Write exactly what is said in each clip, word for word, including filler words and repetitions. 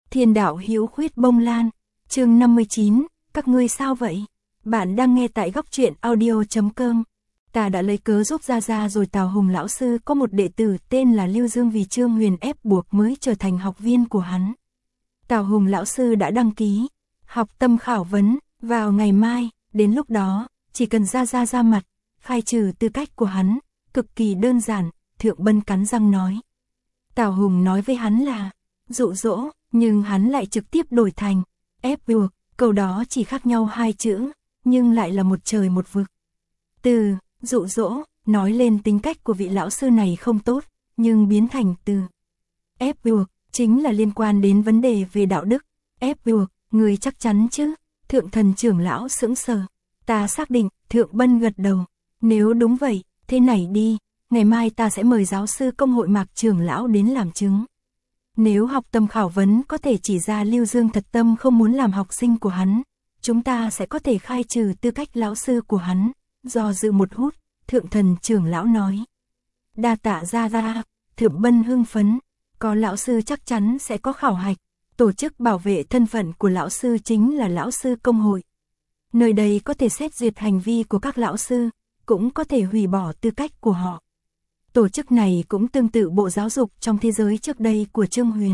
Thiên đạo hữu khuyết bông lan, chương năm mươi chín, các ngươi sao vậy? Bạn đang nghe tại góc truyện audio chấm com. Ta đã lấy cớ giúp Gia Gia rồi. Tào Hùng lão sư có một đệ tử tên là Lưu Dương, vì Trương Huyền ép buộc mới trở thành học viên của hắn. Tào Hùng lão sư đã đăng ký học tâm khảo vấn vào ngày mai, đến lúc đó chỉ cần Gia Gia ra mặt, khai trừ tư cách của hắn, cực kỳ đơn giản. Thượng Bân cắn răng nói. Tào Hùng nói với hắn là dụ dỗ, nhưng hắn lại trực tiếp đổi thành ép buộc, câu đó chỉ khác nhau hai chữ, nhưng lại là một trời một vực. Từ dụ dỗ nói lên tính cách của vị lão sư này không tốt, nhưng biến thành từ ép buộc chính là liên quan đến vấn đề về đạo đức. Ép buộc, người chắc chắn chứ? Thượng Thần trưởng lão sững sờ. Ta xác định. Thượng Bân gật đầu. Nếu đúng vậy, thế này đi, ngày mai ta sẽ mời giáo sư công hội Mạc trưởng lão đến làm chứng. Nếu học tâm khảo vấn có thể chỉ ra Lưu Dương thật tâm không muốn làm học sinh của hắn, chúng ta sẽ có thể khai trừ tư cách lão sư của hắn. Do dự một hút, Thượng Thần trưởng lão nói. Đa tạ Gia Gia. Thượng Bân hưng phấn. Có lão sư chắc chắn sẽ có khảo hạch. Tổ chức bảo vệ thân phận của lão sư chính là lão sư công hội. Nơi đây có thể xét duyệt hành vi của các lão sư, cũng có thể hủy bỏ tư cách của họ. Tổ chức này cũng tương tự Bộ Giáo dục trong thế giới trước đây của Trương Huyền.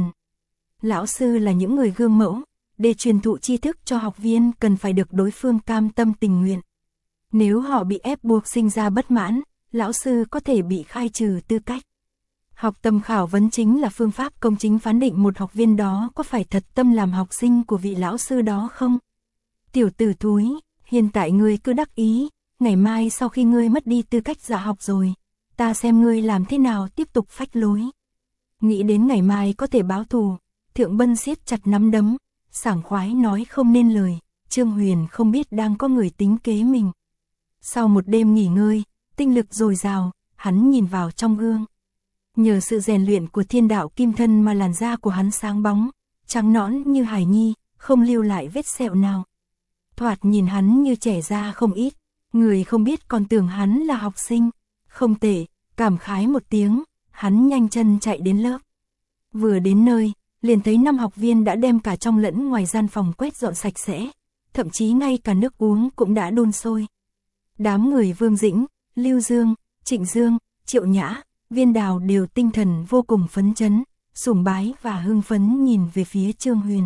Lão sư là những người gương mẫu, để truyền thụ tri thức cho học viên cần phải được đối phương cam tâm tình nguyện. Nếu họ bị ép buộc sinh ra bất mãn, lão sư có thể bị khai trừ tư cách. Học tâm khảo vấn chính là phương pháp công chính phán định một học viên đó có phải thật tâm làm học sinh của vị lão sư đó không. Tiểu tử thúi, hiện tại ngươi cứ đắc ý, ngày mai sau khi ngươi mất đi tư cách giả học rồi, ta xem ngươi làm thế nào tiếp tục phách lối. Nghĩ đến ngày mai có thể báo thù, Thượng Bân siết chặt nắm đấm, sảng khoái nói không nên lời. Trương Huyền không biết đang có người tính kế mình. Sau một đêm nghỉ ngơi, tinh lực dồi dào, hắn nhìn vào trong gương. Nhờ sự rèn luyện của thiên đạo kim thân mà làn da của hắn sáng bóng, trắng nõn như hải nhi, không lưu lại vết sẹo nào. Thoạt nhìn hắn như trẻ ra không ít, người không biết còn tưởng hắn là học sinh. Không tệ, cảm khái một tiếng, hắn nhanh chân chạy đến lớp. Vừa đến nơi, liền thấy năm học viên đã đem cả trong lẫn ngoài gian phòng quét dọn sạch sẽ, thậm chí ngay cả nước uống cũng đã đun sôi. Đám người Vương Dĩnh, Lưu Dương, Trịnh Dương, Triệu Nhã, Viên Đào đều tinh thần vô cùng phấn chấn, sùng bái và hưng phấn nhìn về phía Trương Huyền.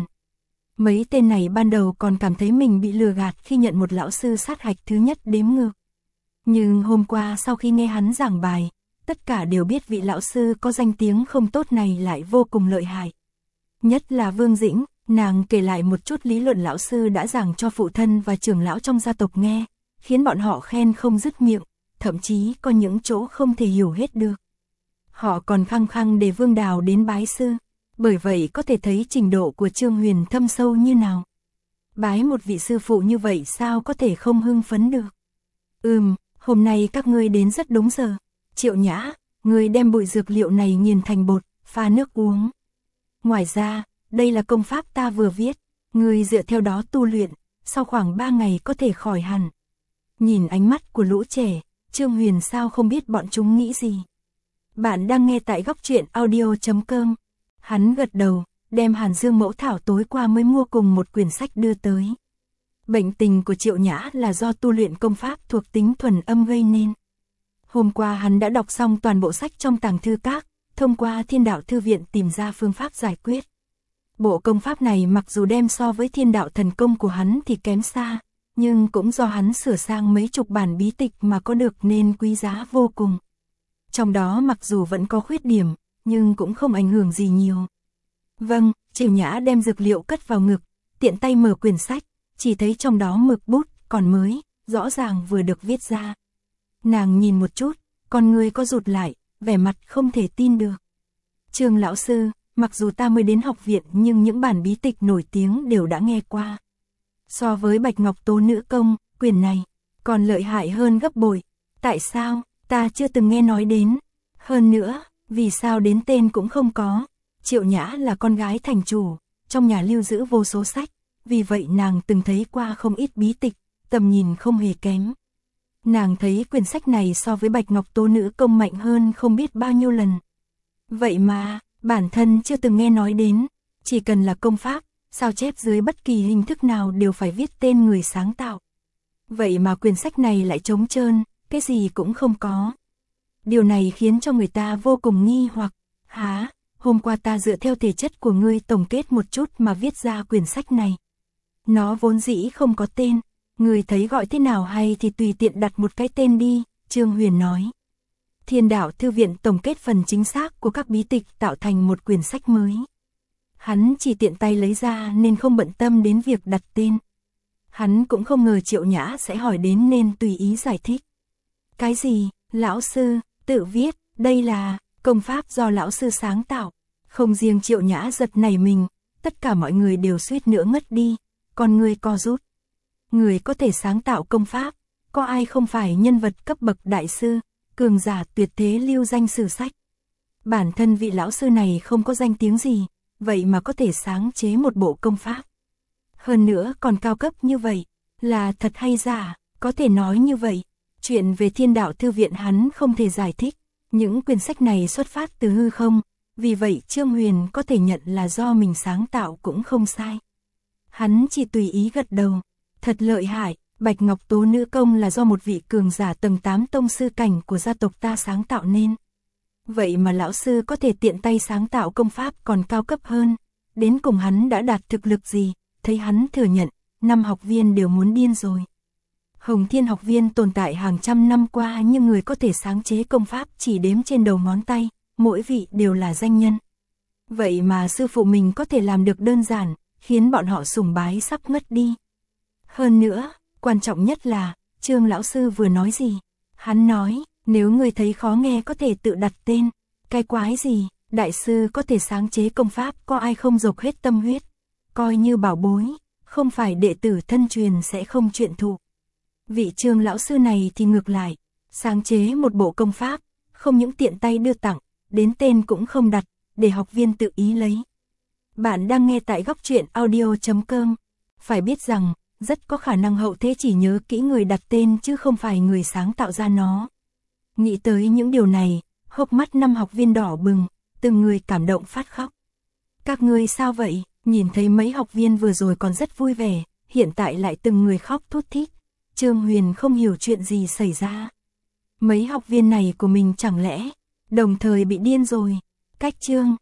Mấy tên này ban đầu còn cảm thấy mình bị lừa gạt khi nhận một lão sư sát hạch thứ nhất đếm ngược. Nhưng hôm qua sau khi nghe hắn giảng bài, tất cả đều biết vị lão sư có danh tiếng không tốt này lại vô cùng lợi hại. Nhất là Vương Dĩnh, nàng kể lại một chút lý luận lão sư đã giảng cho phụ thân và trưởng lão trong gia tộc nghe, khiến bọn họ khen không dứt miệng, thậm chí có những chỗ không thể hiểu hết được. Họ còn khăng khăng để Vương Đào đến bái sư, bởi vậy có thể thấy trình độ của Trương Huyền thâm sâu như nào. Bái một vị sư phụ như vậy sao có thể không hưng phấn được. Ừm, hôm nay các ngươi đến rất đúng giờ. Triệu Nhã, ngươi đem bụi dược liệu này nghiền thành bột, pha nước uống. Ngoài ra, đây là công pháp ta vừa viết, ngươi dựa theo đó tu luyện, sau khoảng ba ngày có thể khỏi hẳn. Nhìn ánh mắt của lũ trẻ, Trương Huyền sao không biết bọn chúng nghĩ gì. Bạn đang nghe tại góc truyện audio chấm com. Hắn gật đầu, đem Hàn Dương mẫu thảo tối qua mới mua cùng một quyển sách đưa tới. Bệnh tình của Triệu Nhã là do tu luyện công pháp thuộc tính thuần âm gây nên. Hôm qua hắn đã đọc xong toàn bộ sách trong tàng thư các, thông qua Thiên Đạo Thư Viện tìm ra phương pháp giải quyết. Bộ công pháp này mặc dù đem so với Thiên Đạo thần công của hắn thì kém xa, nhưng cũng do hắn sửa sang mấy chục bản bí tịch mà có được nên quý giá vô cùng. Trong đó mặc dù vẫn có khuyết điểm, nhưng cũng không ảnh hưởng gì nhiều. Vâng, Triệu Nhã đem dược liệu cất vào ngực, tiện tay mở quyển sách, chỉ thấy trong đó mực bút còn mới, rõ ràng vừa được viết ra. Nàng nhìn một chút, con người có rụt lại, vẻ mặt không thể tin được. Trương lão sư, mặc dù ta mới đến học viện nhưng những bản bí tịch nổi tiếng đều đã nghe qua. So với Bạch Ngọc Tố Nữ Công, quyển này còn lợi hại hơn gấp bội. Tại sao? Ta chưa từng nghe nói đến. Hơn nữa, vì sao đến tên cũng không có. Triệu Nhã là con gái thành chủ, trong nhà lưu giữ vô số sách, vì vậy nàng từng thấy qua không ít bí tịch, tầm nhìn không hề kém. Nàng thấy quyển sách này so với Bạch Ngọc Tố Nữ Công mạnh hơn không biết bao nhiêu lần. Vậy mà, bản thân chưa từng nghe nói đến. Chỉ cần là công pháp, sao chép dưới bất kỳ hình thức nào đều phải viết tên người sáng tạo. Vậy mà quyển sách này lại trống trơn, cái gì cũng không có. Điều này khiến cho người ta vô cùng nghi hoặc. Hả, hôm qua ta dựa theo thể chất của ngươi tổng kết một chút mà viết ra quyển sách này. Nó vốn dĩ không có tên, ngươi thấy gọi thế nào hay thì tùy tiện đặt một cái tên đi, Trương Huyền nói. Thiên Đạo Thư viện tổng kết phần chính xác của các bí tịch tạo thành một quyển sách mới. Hắn chỉ tiện tay lấy ra nên không bận tâm đến việc đặt tên. Hắn cũng không ngờ Triệu Nhã sẽ hỏi đến nên tùy ý giải thích. Cái gì, lão sư, tự viết, đây là công pháp do lão sư sáng tạo. Không riêng Triệu Nhã giật nảy mình, tất cả mọi người đều suýt nữa ngất đi, còn người co rút. Người có thể sáng tạo công pháp, có ai không phải nhân vật cấp bậc đại sư, cường giả tuyệt thế lưu danh sử sách. Bản thân vị lão sư này không có danh tiếng gì, vậy mà có thể sáng chế một bộ công pháp. Hơn nữa còn cao cấp như vậy, là thật hay giả, có thể nói như vậy. Chuyện về Thiên Đạo Thư viện hắn không thể giải thích, những quyển sách này xuất phát từ hư không, vì vậy Trương Huyền có thể nhận là do mình sáng tạo cũng không sai. Hắn chỉ tùy ý gật đầu, thật lợi hại, Bạch Ngọc Tố nữ công là do một vị cường giả tầng tám tông sư cảnh của gia tộc ta sáng tạo nên. Vậy mà lão sư có thể tiện tay sáng tạo công pháp còn cao cấp hơn, đến cùng hắn đã đạt thực lực gì, thấy hắn thừa nhận, năm học viên đều muốn điên rồi. Hồng Thiên học viên tồn tại hàng trăm năm qua nhưng người có thể sáng chế công pháp chỉ đếm trên đầu ngón tay, mỗi vị đều là danh nhân. Vậy mà sư phụ mình có thể làm được đơn giản, khiến bọn họ sùng bái sắp ngất đi. Hơn nữa, quan trọng nhất là, Trương lão sư vừa nói gì? Hắn nói, nếu người thấy khó nghe có thể tự đặt tên. Cái quái gì, đại sư có thể sáng chế công pháp, có ai không dốc hết tâm huyết, coi như bảo bối, không phải đệ tử thân truyền sẽ không chuyện thụ. Vị Trương lão sư này thì ngược lại, sáng chế một bộ công pháp, không những tiện tay đưa tặng, đến tên cũng không đặt, để học viên tự ý lấy. Bạn đang nghe tại góc truyện audio chấm com. Phải biết rằng, rất có khả năng hậu thế chỉ nhớ kỹ người đặt tên chứ không phải người sáng tạo ra nó. Nghĩ tới những điều này, hốc mắt năm học viên đỏ bừng, từng người cảm động phát khóc. Các ngươi sao vậy? Nhìn thấy mấy học viên vừa rồi còn rất vui vẻ, hiện tại lại từng người khóc thút thít. Trương Huyền không hiểu chuyện gì xảy ra. Mấy học viên này của mình chẳng lẽ đồng thời bị điên rồi? Cách Trương